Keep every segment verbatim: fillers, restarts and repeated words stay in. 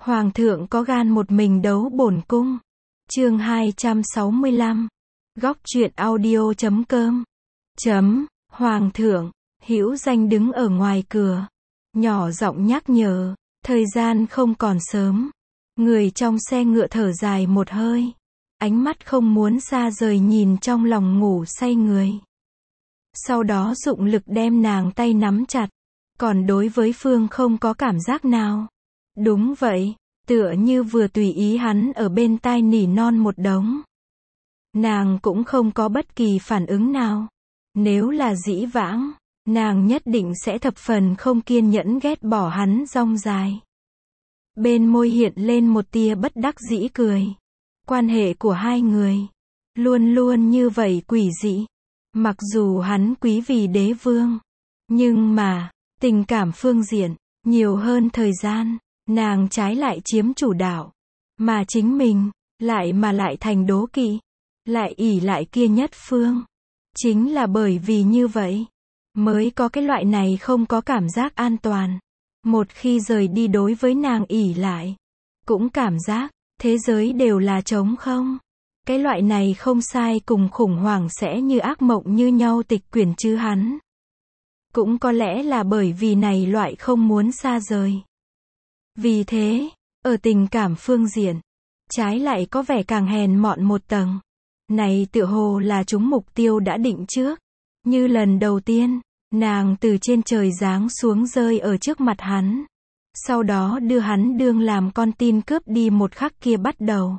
Hoàng thượng có gan một mình đấu bổn cung. Chương hai trăm sáu mươi lăm. Góc truyện audio chấm com. Chấm, Hoàng thượng, Hữu Danh đứng ở ngoài cửa, nhỏ giọng nhắc nhở, thời gian không còn sớm. Người trong xe ngựa thở dài một hơi, ánh mắt không muốn xa rời nhìn trong lòng ngủ say người. Sau đó dụng lực đem nàng tay nắm chặt, còn đối với Phương không có cảm giác nào. Đúng vậy, tựa như vừa tùy ý hắn ở bên tai nỉ non một đống. Nàng cũng không có bất kỳ phản ứng nào. Nếu là dĩ vãng, nàng nhất định sẽ thập phần không kiên nhẫn ghét bỏ hắn rong dài. Bên môi hiện lên một tia bất đắc dĩ cười. Quan hệ của hai người luôn luôn như vậy quỷ dị. Mặc dù hắn quý vì đế vương, nhưng mà tình cảm phương diện nhiều hơn thời gian, nàng trái lại chiếm chủ đạo, mà chính mình lại mà lại thành đố kỵ, lại ỷ lại kia nhất phương. Chính là bởi vì như vậy mới có cái loại này không có cảm giác an toàn. Một khi rời đi đối với nàng ỷ lại, cũng cảm giác thế giới đều là trống không. Cái loại này không sai cùng khủng hoảng sẽ như ác mộng như nhau tịch quyển chứ hắn. Cũng có lẽ là bởi vì này loại không muốn xa rời. Vì thế, ở tình cảm phương diện, trái lại có vẻ càng hèn mọn một tầng. Này tựa hồ là chúng mục tiêu đã định trước. Như lần đầu tiên, nàng từ trên trời giáng xuống rơi ở trước mặt hắn. Sau đó đưa hắn đương làm con tin cướp đi một khắc kia bắt đầu.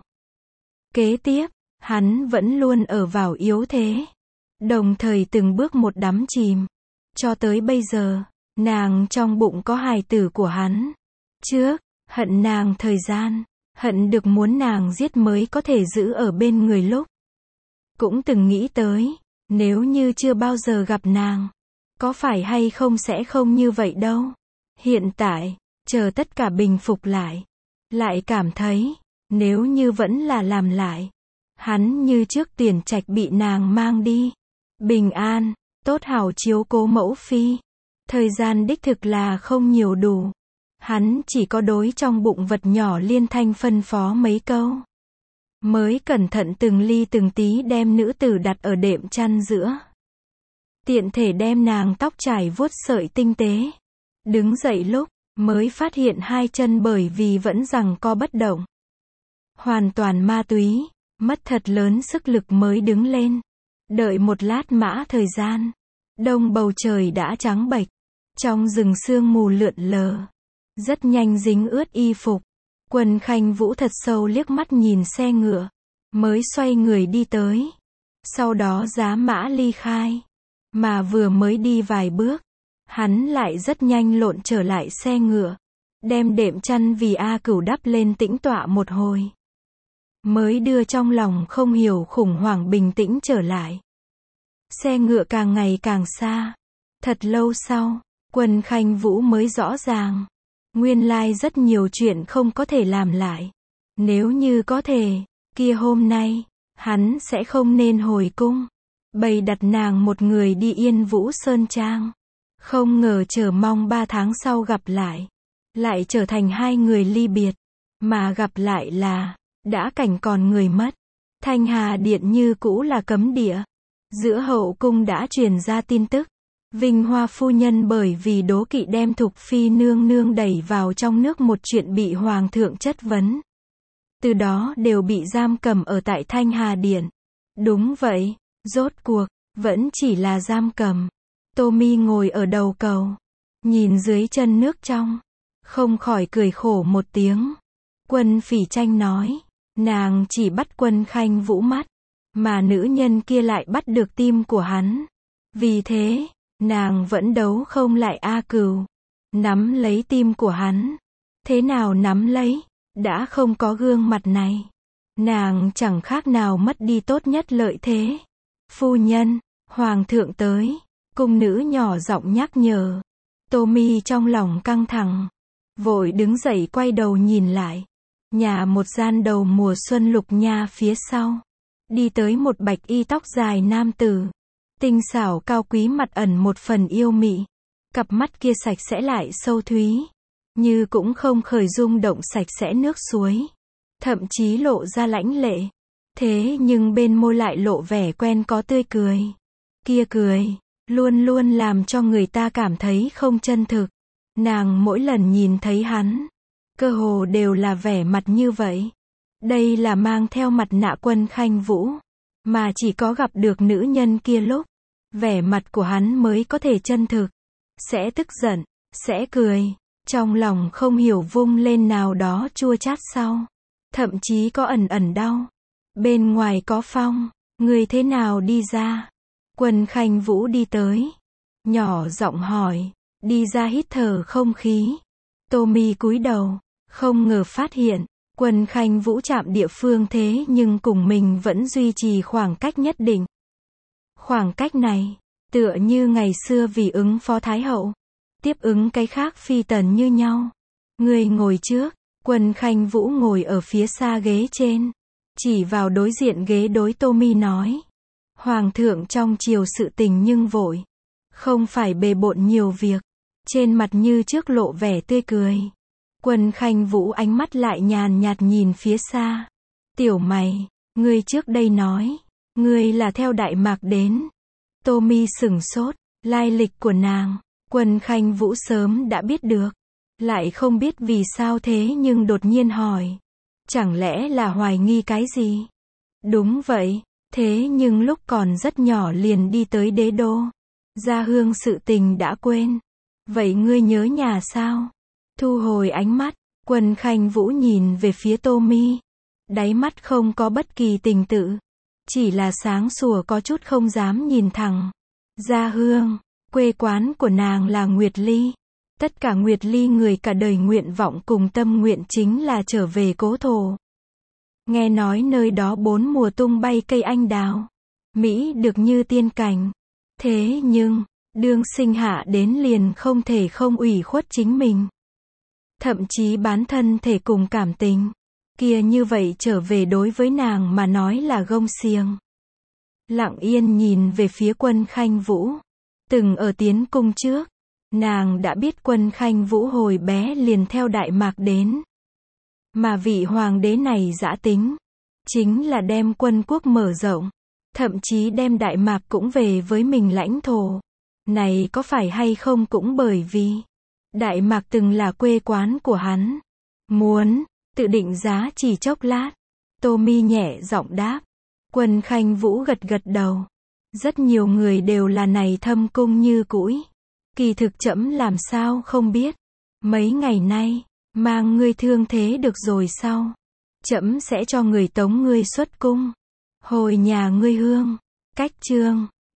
Kế tiếp, hắn vẫn luôn ở vào yếu thế. Đồng thời từng bước một đắm chìm. Cho tới bây giờ, nàng trong bụng có hài tử của hắn. Trước, hận nàng thời gian, hận được muốn nàng giết mới có thể giữ ở bên người lúc. Cũng từng nghĩ tới, nếu như chưa bao giờ gặp nàng, có phải hay không sẽ không như vậy đâu. Hiện tại, chờ tất cả bình phục lại, lại cảm thấy, nếu như vẫn là làm lại, hắn như trước Tuyển Trạch bị nàng mang đi. Bình an, tốt hảo chiếu cố mẫu phi. Thời gian đích thực là không nhiều đủ. Hắn chỉ có đối trong bụng vật nhỏ liên thanh phân phó mấy câu. Mới cẩn thận từng ly từng tí đem nữ tử đặt ở đệm chăn giữa. Tiện thể đem nàng tóc trải vuốt sợi tinh tế. Đứng dậy lúc, mới phát hiện hai chân bởi vì vẫn giằng co bất động. Hoàn toàn ma túy, mất thật lớn sức lực mới đứng lên. Đợi một lát mã thời gian. Đông bầu trời đã trắng bệch. Trong rừng sương mù lượn lờ. Rất nhanh dính ướt y phục. Quân Khanh Vũ thật sâu liếc mắt nhìn xe ngựa. Mới xoay người đi tới. Sau đó giá mã ly khai. Mà vừa mới đi vài bước. Hắn lại rất nhanh lộn trở lại xe ngựa. Đem đệm chăn vì A Cửu đắp lên tĩnh tọa một hồi. Mới đưa trong lòng không hiểu khủng hoảng bình tĩnh trở lại. Xe ngựa càng ngày càng xa. Thật lâu sau, Quân Khanh Vũ mới rõ ràng. Nguyên lai rất nhiều chuyện không có thể làm lại. Nếu như có thể, kia hôm nay, hắn sẽ không nên hồi cung. Bày đặt nàng một người đi Yên Vũ Sơn Trang. Không ngờ chờ mong ba tháng sau gặp lại. Lại trở thành hai người ly biệt. Mà gặp lại là, đã cảnh còn người mất. Thanh Hà Điện như cũ là cấm địa. Giữa hậu cung đã truyền ra tin tức. Vinh Hoa phu nhân bởi vì đố kỵ đem Thục Phi nương nương đẩy vào trong nước một chuyện bị Hoàng thượng chất vấn. Từ đó đều bị giam cầm ở tại Thanh Hà Điện. Đúng vậy, rốt cuộc, vẫn chỉ là giam cầm. Tô Mi ngồi ở đầu cầu. Nhìn dưới chân nước trong. Không khỏi cười khổ một tiếng. Quân Phỉ Tranh nói. Nàng chỉ bắt Quân Khanh Vũ mắt. Mà nữ nhân kia lại bắt được tim của hắn. Vì thế, nàng vẫn đấu không lại A Cửu. Nắm lấy tim của hắn. Thế nào nắm lấy? Đã không có gương mặt này. Nàng chẳng khác nào mất đi tốt nhất lợi thế. Phu nhân, Hoàng thượng tới. Cung nữ nhỏ giọng nhắc nhở. Tô Mi trong lòng căng thẳng. Vội đứng dậy quay đầu nhìn lại. Nhà một gian đầu mùa xuân lục nha phía sau. Đi tới một bạch y tóc dài nam tử. Tinh xảo cao quý mặt ẩn một phần yêu mị. Cặp mắt kia sạch sẽ lại sâu thúy. như cũng không khởi rung động sạch sẽ nước suối, thậm chí lộ ra lãnh lệ. Thế nhưng bên môi lại lộ vẻ quen có tươi cười. Kia cười, luôn luôn làm cho người ta cảm thấy không chân thực. Nàng mỗi lần nhìn thấy hắn, cơ hồ đều là vẻ mặt như vậy. Đây là mang theo mặt nạ Quân Khanh Vũ, mà chỉ có gặp được nữ nhân kia lúc, vẻ mặt của hắn mới có thể chân thực. Sẽ tức giận, sẽ cười, trong lòng không hiểu vung lên nào đó chua chát sau. Thậm chí có ẩn ẩn đau. Bên ngoài có phong, người thế nào đi ra? Quân Khanh Vũ đi tới, nhỏ giọng hỏi, đi ra hít thở không khí. Tommy cúi đầu, không ngờ phát hiện, Quân Khanh Vũ chạm địa phương thế nhưng cùng mình vẫn duy trì khoảng cách nhất định. Khoảng cách này, tựa như ngày xưa vì ứng phó Thái Hậu, tiếp ứng cái khác phi tần như nhau. Người ngồi trước, Quân Khanh Vũ ngồi ở phía xa ghế trên, chỉ vào đối diện ghế đối Tommy nói. Hoàng thượng trong triều sự tình nhưng vội, không phải bề bộn nhiều việc, trên mặt như trước lộ vẻ tươi cười. Quân Khanh Vũ ánh mắt lại nhàn nhạt nhìn phía xa. Tiểu mày, ngươi trước đây nói, ngươi là theo Đại Mạc đến. Tommy sửng sốt, lai lịch của nàng, Quân Khanh Vũ sớm đã biết được, lại không biết vì sao thế nhưng đột nhiên hỏi. Chẳng lẽ là hoài nghi cái gì? Đúng vậy, thế nhưng lúc còn rất nhỏ liền đi tới đế đô. Gia hương sự tình đã quên. Vậy ngươi nhớ nhà sao? Thu hồi ánh mắt, Quân Khanh Vũ nhìn về phía Tommy. Đáy mắt không có bất kỳ tình tự. Chỉ là sáng sủa có chút không dám nhìn thẳng. Gia hương, quê quán của nàng là Nguyệt Ly. Tất cả Nguyệt Ly người cả đời nguyện vọng cùng tâm nguyện chính là trở về cố thổ. Nghe nói nơi đó bốn mùa tung bay cây anh đào. Mỹ được như tiên cảnh. Thế nhưng, đương sinh hạ đến liền không thể không ủy khuất chính mình. Thậm chí bán thân thể cùng cảm tình. Kia như vậy trở về đối với nàng mà nói là gông xiềng. Lặng yên nhìn về phía Quân Khanh Vũ. Từng ở tiến cung trước, nàng đã biết Quân Khanh Vũ hồi bé liền theo Đại Mạc đến. Mà vị hoàng đế này dã tính, chính là đem quân quốc mở rộng, thậm chí đem Đại Mạc cũng về với mình lãnh thổ. Này có phải hay không cũng bởi vì Đại Mạc từng là quê quán của hắn. Muốn tự định giá chỉ chốc lát. Tommy nhẹ giọng đáp. Quân Khanh Vũ gật gật đầu. Rất nhiều người đều là này thâm cung như cũi. Kỳ thực trẫm làm sao không biết. Mấy ngày nay, mang ngươi thương thế được rồi sao? Trẫm sẽ cho người tống ngươi xuất cung. Hồi nhà ngươi hương. Cách chương